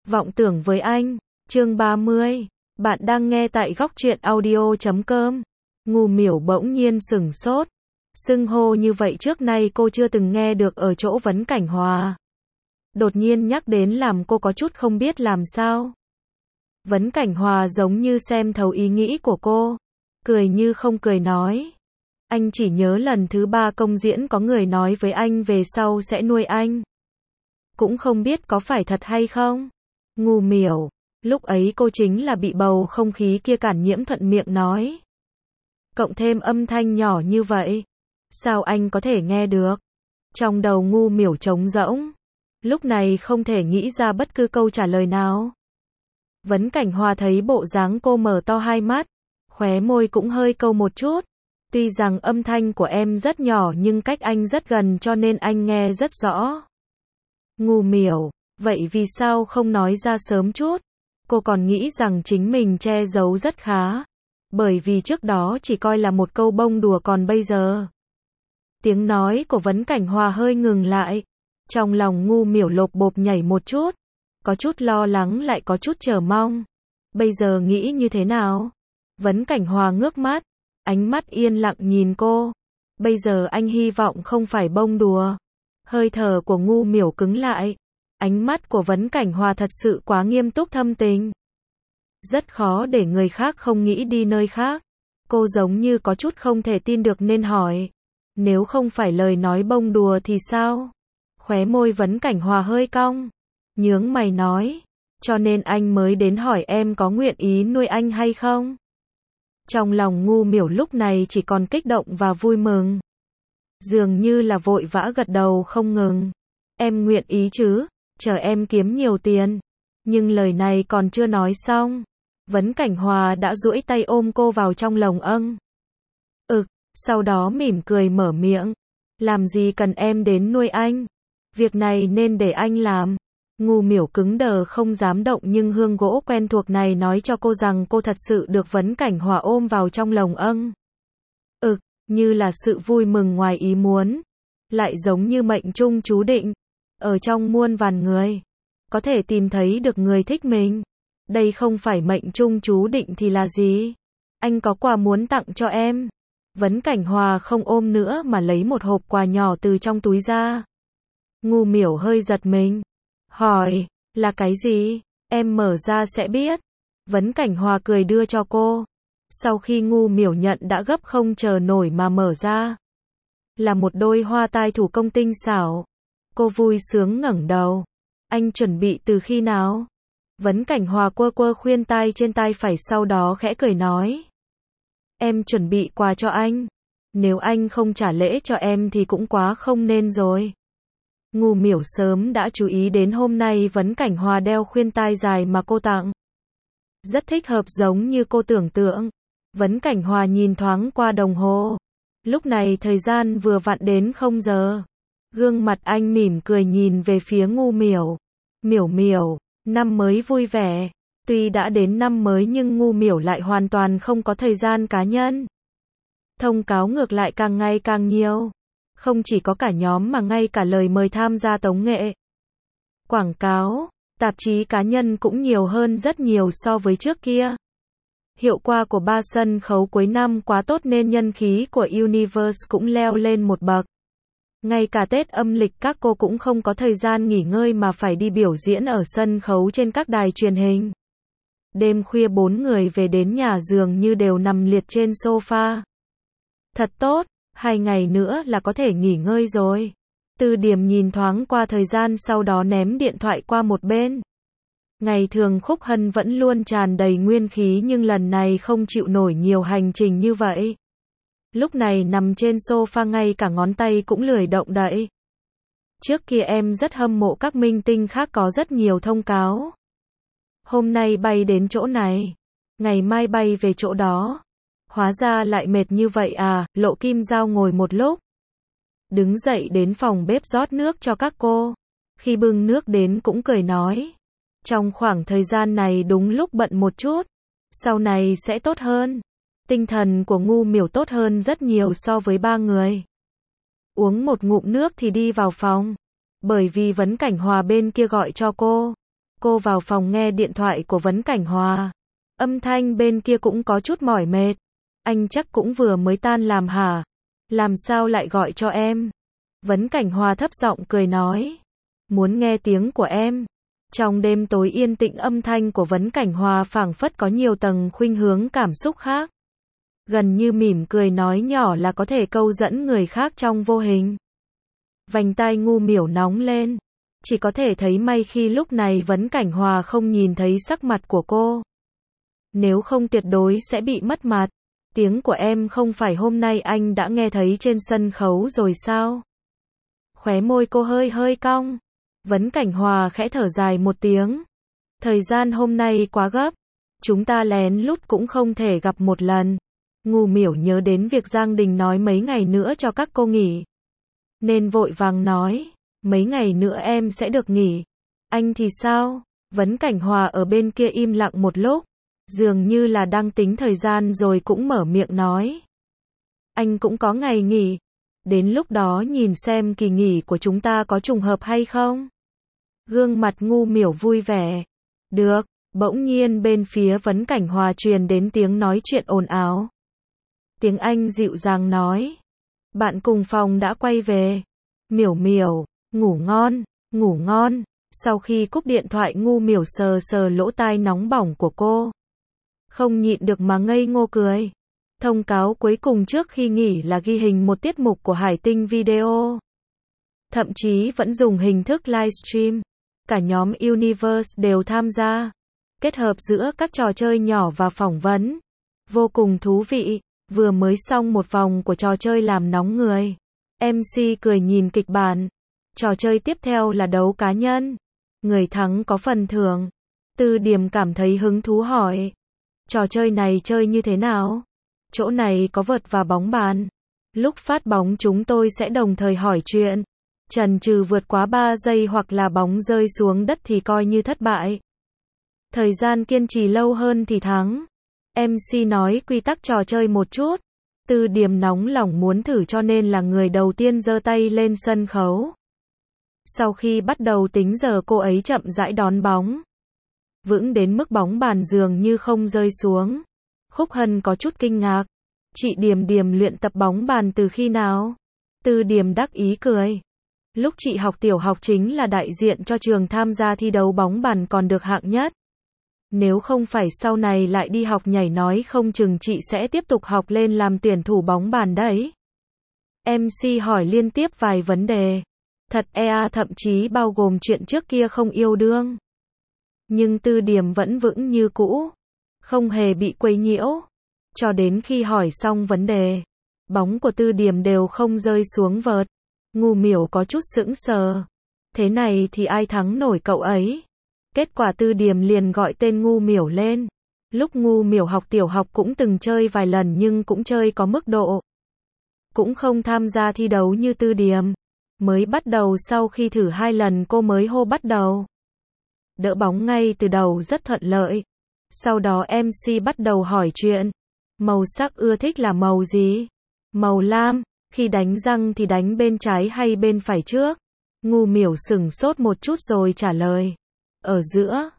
Vọng tưởng với anh, chương 30. Bạn đang nghe tại góc truyện audio.com. Ngô Miểu bỗng nhiên sửng sốt. Xưng hô như vậy trước nay cô chưa từng nghe được ở chỗ Vấn Cảnh Hòa. Đột nhiên nhắc đến làm cô có chút không biết làm sao. Vấn Cảnh Hòa giống như xem thấu ý nghĩ của cô. Cười như không cười nói. Anh chỉ nhớ lần thứ 3 công diễn có người nói với anh về sau sẽ nuôi anh. Cũng không biết có phải thật hay không. Ngô Miểu, lúc ấy cô chính là bị bầu không khí kia cản nhiễm, thuận miệng nói. Cộng thêm âm thanh nhỏ như vậy, sao anh có thể nghe được? Trong đầu Ngô Miểu trống rỗng, lúc này không thể nghĩ ra bất cứ câu trả lời nào. Vấn Cảnh Hòa thấy bộ dáng cô mở to hai mắt, khóe môi cũng hơi câu một chút. Tuy rằng âm thanh của em rất nhỏ nhưng cách anh rất gần cho nên anh nghe rất rõ. Ngô Miểu, vậy vì sao không nói ra sớm chút? Cô còn nghĩ rằng chính mình che giấu rất khá. Bởi vì trước đó chỉ coi là một câu bông đùa, còn bây giờ. Tiếng nói của Vấn Cảnh Hòa hơi ngừng lại. Trong lòng Ngô Miểu lộp bộp nhảy một chút. Có chút lo lắng lại có chút chờ mong. Bây giờ nghĩ như thế nào? Vấn Cảnh Hòa ngước mắt. Ánh mắt yên lặng nhìn cô. Bây giờ anh hy vọng không phải bông đùa. Hơi thở của Ngô Miểu cứng lại. Ánh mắt của Vấn Cảnh Hòa thật sự quá nghiêm túc thâm tình. Rất khó để người khác không nghĩ đi nơi khác. Cô giống như có chút không thể tin được nên hỏi. Nếu không phải lời nói bông đùa thì sao? Khóe môi Vấn Cảnh Hòa hơi cong. Nhướng mày nói. Cho nên anh mới đến hỏi em có nguyện ý nuôi anh hay không? Trong lòng Ngô Miểu lúc này chỉ còn kích động và vui mừng. Dường như là vội vã gật đầu không ngừng. Em nguyện ý chứ, chờ em kiếm nhiều tiền. Nhưng lời này còn chưa nói xong. Vấn Cảnh Hòa đã duỗi tay ôm cô vào trong lồng âng. Sau đó mỉm cười mở miệng. Làm gì cần em đến nuôi anh. Việc này nên để anh làm. Ngô Miểu cứng đờ không dám động, nhưng hương gỗ quen thuộc này nói cho cô rằng cô thật sự được Vấn Cảnh Hòa ôm vào trong lồng âng. Như là sự vui mừng ngoài ý muốn. Lại giống như mệnh trung chú định. Ở trong muôn vàn người, có thể tìm thấy được người thích mình. Đây không phải mệnh trung chú định thì là gì? Anh có quà muốn tặng cho em. Vấn Cảnh Hòa không ôm nữa mà lấy một hộp quà nhỏ từ trong túi ra. Ngô Miểu hơi giật mình. Hỏi, là cái gì? Em mở ra sẽ biết. Vấn Cảnh Hòa cười đưa cho cô. Sau khi Ngô Miểu nhận đã gấp không chờ nổi mà mở ra. Là một đôi hoa tai thủ công tinh xảo. Cô vui sướng ngẩng đầu. Anh chuẩn bị từ khi nào? Vấn Cảnh Hòa quơ quơ khuyên tai trên tai phải, sau đó khẽ cười nói. Em chuẩn bị quà cho anh. Nếu anh không trả lễ cho em thì cũng quá không nên rồi. Ngô Miểu sớm đã chú ý đến hôm nay Vấn Cảnh Hòa đeo khuyên tai dài mà cô tặng. Rất thích hợp giống như cô tưởng tượng. Vấn Cảnh Hòa nhìn thoáng qua đồng hồ. Lúc này thời gian vừa vặn đến 0 giờ. Gương mặt anh mỉm cười nhìn về phía Ngô Miểu. Miểu Miểu, năm mới vui vẻ. Tuy đã đến năm mới nhưng Ngô Miểu lại hoàn toàn không có thời gian cá nhân. Thông cáo ngược lại càng ngày càng nhiều. Không chỉ có cả nhóm mà ngay cả lời mời tham gia tống nghệ. Quảng cáo, tạp chí cá nhân cũng nhiều hơn rất nhiều so với trước kia. Hiệu quả của 3 sân khấu cuối năm quá tốt nên nhân khí của Universe cũng leo lên một bậc. Ngay cả Tết âm lịch các cô cũng không có thời gian nghỉ ngơi mà phải đi biểu diễn ở sân khấu trên các đài truyền hình. Đêm khuya 4 người về đến nhà dường như đều nằm liệt trên sofa. Thật tốt, 2 ngày nữa là có thể nghỉ ngơi rồi. Từ Điểm nhìn thoáng qua thời gian, sau đó ném điện thoại qua một bên. Ngày thường Khúc Hân vẫn luôn tràn đầy nguyên khí nhưng lần này không chịu nổi nhiều hành trình như vậy. Lúc này nằm trên sofa ngay cả ngón tay cũng lười động đậy. Trước kia em rất hâm mộ các minh tinh khác có rất nhiều thông cáo. Hôm nay bay đến chỗ này, ngày mai bay về chỗ đó. Hóa ra lại mệt như vậy à, Lộ Kim Dao ngồi một lúc. Đứng dậy đến phòng bếp rót nước cho các cô. Khi bưng nước đến cũng cười nói. Trong khoảng thời gian này đúng lúc bận một chút. Sau này sẽ tốt hơn. Tinh thần của Ngô Miểu tốt hơn rất nhiều so với 3 người. Uống một ngụm nước thì đi vào phòng. Bởi vì Vấn Cảnh Hòa bên kia gọi cho cô. Cô vào phòng nghe điện thoại của Vấn Cảnh Hòa. Âm thanh bên kia cũng có chút mỏi mệt. Anh chắc cũng vừa mới tan làm hả? Làm sao lại gọi cho em? Vấn Cảnh Hòa thấp giọng cười nói. Muốn nghe tiếng của em. Trong đêm tối yên tĩnh âm thanh của Vấn Cảnh Hòa phảng phất có nhiều tầng khuynh hướng cảm xúc khác. Gần như mỉm cười nói nhỏ là có thể câu dẫn người khác trong vô hình. Vành tai Ngu Miểu nóng lên. Chỉ có thể thấy may khi lúc này Vấn Cảnh Hòa không nhìn thấy sắc mặt của cô. Nếu không tuyệt đối sẽ bị mất mặt. Tiếng của em không phải hôm nay anh đã nghe thấy trên sân khấu rồi sao? Khóe môi cô hơi hơi cong. Vấn Cảnh Hòa khẽ thở dài một tiếng. Thời gian hôm nay quá gấp. Chúng ta lén lút cũng không thể gặp một lần. Ngu Miểu nhớ đến việc Giang Đình nói mấy ngày nữa cho các cô nghỉ. Nên vội vàng nói. Mấy ngày nữa em sẽ được nghỉ. Anh thì sao? Vấn Cảnh Hòa ở bên kia im lặng một lúc. Dường như là đang tính thời gian rồi cũng mở miệng nói. Anh cũng có ngày nghỉ. Đến lúc đó nhìn xem kỳ nghỉ của chúng ta có trùng hợp hay không? Gương mặt Ngu Miểu vui vẻ. Được. Bỗng nhiên bên phía Vấn Cảnh Hòa truyền đến tiếng nói chuyện ồn ào. Tiếng Anh dịu dàng nói. Bạn cùng phòng đã quay về. Miểu Miểu, ngủ ngon, ngủ ngon. Sau khi cúp điện thoại Ngu Miểu sờ sờ lỗ tai nóng bỏng của cô. Không nhịn được mà ngây ngô cười. Thông cáo cuối cùng trước khi nghỉ là ghi hình một tiết mục của Hải Tinh Video. Thậm chí vẫn dùng hình thức livestream. Cả nhóm Universe đều tham gia. Kết hợp giữa các trò chơi nhỏ và phỏng vấn. Vô cùng thú vị. Vừa mới xong một vòng của trò chơi làm nóng người. MC cười nhìn kịch bản. Trò chơi tiếp theo là đấu cá nhân. Người thắng có phần thưởng. Từ Điểm cảm thấy hứng thú hỏi. Trò chơi này chơi như thế nào? Chỗ này có vợt và bóng bàn. Lúc phát bóng chúng tôi sẽ đồng thời hỏi chuyện. Chần chừ vượt quá 3 giây hoặc là bóng rơi xuống đất thì coi như thất bại. Thời gian kiên trì lâu hơn thì thắng. MC nói quy tắc trò chơi một chút. Từ Điểm nóng lòng muốn thử cho nên là người đầu tiên giơ tay lên sân khấu. Sau khi bắt đầu tính giờ cô ấy chậm rãi đón bóng. Vững đến mức bóng bàn dường như không rơi xuống. Khúc Hân có chút kinh ngạc. Chị Điểm Điểm luyện tập bóng bàn từ khi nào? Từ Điểm đắc ý cười. Lúc chị học tiểu học chính là đại diện cho trường tham gia thi đấu bóng bàn còn được hạng nhất. Nếu không phải sau này lại đi học nhảy nói không chừng chị sẽ tiếp tục học lên làm tuyển thủ bóng bàn đấy. MC hỏi liên tiếp vài vấn đề. Thật thậm chí bao gồm chuyện trước kia không yêu đương. Nhưng Từ Điểm vẫn vững như cũ. Không hề bị quấy nhiễu. Cho đến khi hỏi xong vấn đề. Bóng của Từ Điểm đều không rơi xuống vợt. Ngu Miểu có chút sững sờ. Thế này thì ai thắng nổi cậu ấy? Kết quả Từ Điểm liền gọi tên Ngu Miểu lên. Lúc Ngu Miểu học tiểu học cũng từng chơi vài lần nhưng cũng chơi có mức độ. Cũng không tham gia thi đấu như Từ Điểm. Mới bắt đầu sau khi thử 2 lần cô mới hô bắt đầu. Đỡ bóng ngay từ đầu rất thuận lợi. Sau đó MC bắt đầu hỏi chuyện. Màu sắc ưa thích là màu gì? Màu lam. Khi đánh răng thì đánh bên trái hay bên phải trước? Ngu Miểu sửng sốt một chút rồi trả lời. Ở giữa.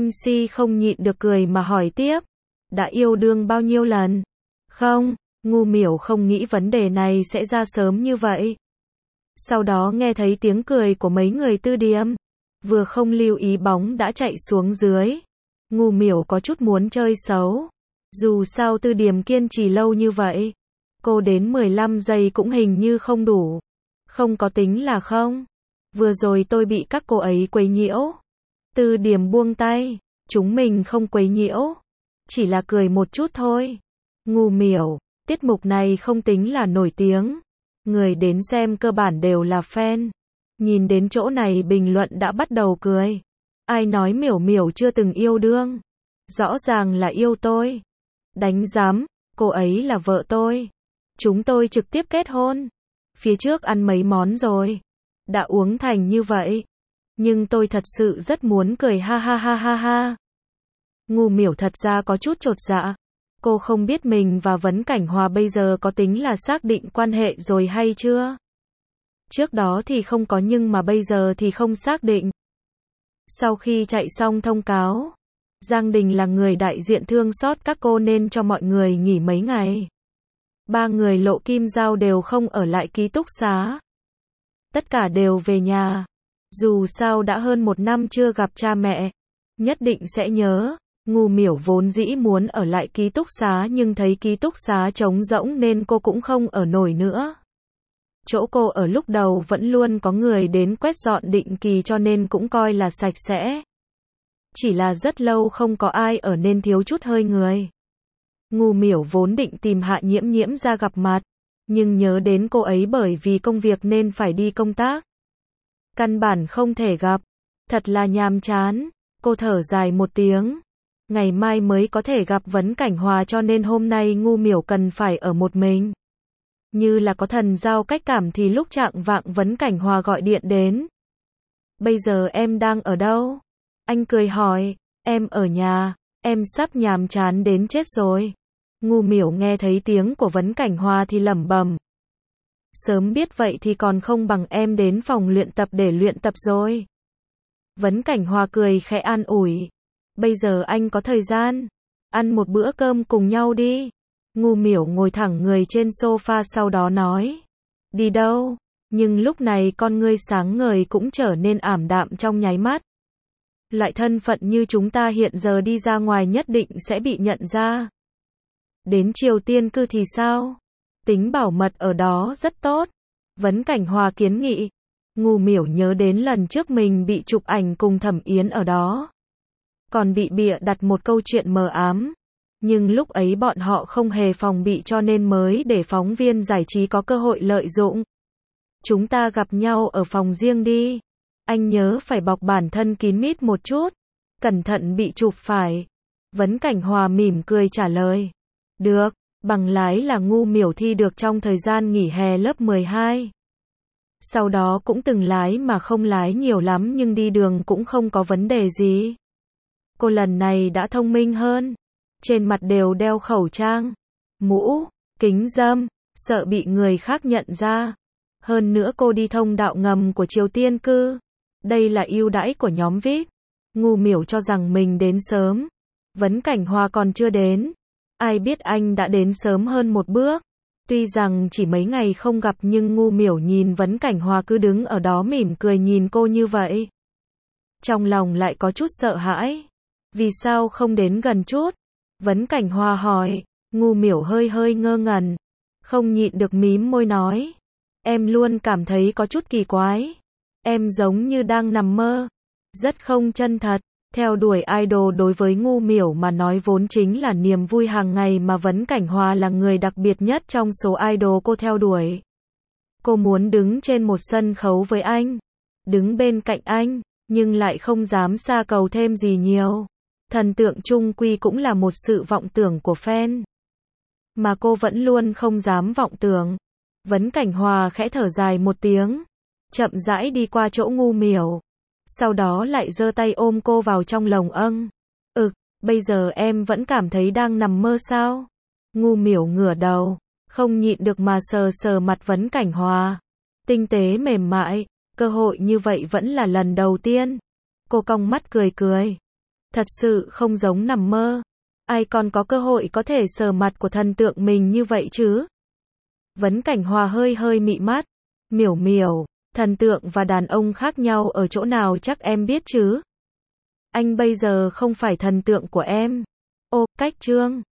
MC không nhịn được cười mà hỏi tiếp. Đã yêu đương bao nhiêu lần? Không. Ngu Miểu không nghĩ vấn đề này sẽ ra sớm như vậy. Sau đó nghe thấy tiếng cười của mấy người Từ Điểm. Vừa không lưu ý bóng đã chạy xuống dưới. Ngu Miểu có chút muốn chơi xấu. Dù sao Từ Điểm kiên trì lâu như vậy. Cô đến 15 giây cũng hình như không đủ. Không có tính là không. Vừa rồi tôi bị các cô ấy quấy nhiễu. Từ Điểm buông tay. Chúng mình không quấy nhiễu. Chỉ là cười một chút thôi. Ngu Miểu. Tiết mục này không tính là nổi tiếng. Người đến xem cơ bản đều là fan. Nhìn đến chỗ này bình luận đã bắt đầu cười. Ai nói Miểu Miểu chưa từng yêu đương? Rõ ràng là yêu tôi. Đánh giám, cô ấy là vợ tôi. Chúng tôi trực tiếp kết hôn. Phía trước ăn mấy món rồi. Đã uống thành như vậy. Nhưng tôi thật sự rất muốn cười ha ha ha ha ha. Ngu Miểu thật ra có chút chột dạ. Cô không biết mình và Vấn Cảnh Hòa bây giờ có tính là xác định quan hệ rồi hay chưa? Trước đó thì không có nhưng mà bây giờ thì không xác định. Sau khi chạy xong thông cáo, Giang Đình là người đại diện thương xót các cô nên cho mọi người nghỉ mấy ngày. Ba người Lộ Kim Giao đều không ở lại ký túc xá. Tất cả đều về nhà. Dù sao đã hơn 1 năm chưa gặp cha mẹ, nhất định sẽ nhớ. Ngu Miểu vốn dĩ muốn ở lại ký túc xá nhưng thấy ký túc xá trống rỗng nên cô cũng không ở nổi nữa. Chỗ cô ở lúc đầu vẫn luôn có người đến quét dọn định kỳ cho nên cũng coi là sạch sẽ. Chỉ là rất lâu không có ai ở nên thiếu chút hơi người. Ngu Miểu vốn định tìm Hạ Nhiễm Nhiễm ra gặp mặt, nhưng nhớ đến cô ấy bởi vì công việc nên phải đi công tác. Căn bản không thể gặp, thật là nhàm chán. Cô thở dài một tiếng. Ngày mai mới có thể gặp Vấn Cảnh Hòa cho nên hôm nay Ngu Miểu cần phải ở một mình. Như là có thần giao cách cảm thì lúc chạng vạng Vấn Cảnh Hòa gọi điện đến. Bây giờ em đang ở đâu? Anh cười hỏi, em ở nhà, em sắp nhàm chán đến chết rồi. Ngu Miểu nghe thấy tiếng của Vấn Cảnh Hòa thì lẩm bẩm. Sớm biết vậy thì còn không bằng em đến phòng luyện tập để luyện tập rồi. Vấn Cảnh Hòa cười khẽ an ủi. Bây giờ anh có thời gian, ăn một bữa cơm cùng nhau đi. Ngu Miểu ngồi thẳng người trên sofa sau đó nói. Đi đâu? Nhưng lúc này con ngươi sáng ngời cũng trở nên ảm đạm trong nháy mắt. Loại thân phận như chúng ta hiện giờ đi ra ngoài nhất định sẽ bị nhận ra. Đến Triều Tiên cư thì sao? Tính bảo mật ở đó rất tốt. Vấn Cảnh Hòa kiến nghị. Ngu Miểu nhớ đến lần trước mình bị chụp ảnh cùng Thẩm Yến ở đó. Còn bị bịa đặt một câu chuyện mờ ám. Nhưng lúc ấy bọn họ không hề phòng bị cho nên mới để phóng viên giải trí có cơ hội lợi dụng. Chúng ta gặp nhau ở phòng riêng đi. Anh nhớ phải bọc bản thân kín mít một chút. Cẩn thận bị chụp phải. Vấn Cảnh Hòa mỉm cười trả lời. Được, bằng lái là Ngu Miểu thi được trong thời gian nghỉ hè lớp 12. Sau đó cũng từng lái mà không lái nhiều lắm nhưng đi đường cũng không có vấn đề gì. Cô lần này đã thông minh hơn. Trên mặt đều đeo khẩu trang, mũ, kính râm, sợ bị người khác nhận ra. Hơn nữa cô đi thông đạo ngầm của Triều Tiên cư. Đây là ưu đãi của nhóm VIP. Ngu Miểu cho rằng mình đến sớm. Vấn Cảnh Hòa còn chưa đến. Ai biết anh đã đến sớm hơn một bước. Tuy rằng chỉ mấy ngày không gặp nhưng Ngu Miểu nhìn Vấn Cảnh Hòa cứ đứng ở đó mỉm cười nhìn cô như vậy. Trong lòng lại có chút sợ hãi. Vì sao không đến gần chút? Vấn Cảnh Hòa hỏi. Ngu Miểu hơi hơi ngơ ngẩn. Không nhịn được mím môi nói. Em luôn cảm thấy có chút kỳ quái. Em giống như đang nằm mơ. Rất không chân thật. Theo đuổi idol đối với Ngu Miểu mà nói vốn chính là niềm vui hàng ngày mà Vấn Cảnh Hòa là người đặc biệt nhất trong số idol cô theo đuổi. Cô muốn đứng trên một sân khấu với anh. Đứng bên cạnh anh. Nhưng lại không dám xa cầu thêm gì nhiều. Thần tượng chung quy cũng là một sự vọng tưởng của fan. Mà cô vẫn luôn không dám vọng tưởng. Vấn Cảnh Hòa khẽ thở dài một tiếng. Chậm rãi đi qua chỗ Ngu Miểu. Sau đó lại giơ tay ôm cô vào trong lồng âng. Bây giờ em vẫn cảm thấy đang nằm mơ sao? Ngu Miểu ngửa đầu. Không nhịn được mà sờ sờ mặt Vấn Cảnh Hòa. Tinh tế mềm mại. Cơ hội như vậy vẫn là lần đầu tiên. Cô cong mắt cười cười. Thật sự không giống nằm mơ. Ai còn có cơ hội có thể sờ mặt của thần tượng mình như vậy chứ? Vấn Cảnh Hòa hơi hơi mị mắt. Miểu Miểu, thần tượng và đàn ông khác nhau ở chỗ nào chắc em biết chứ? Anh bây giờ không phải thần tượng của em. Ô, cách Trương.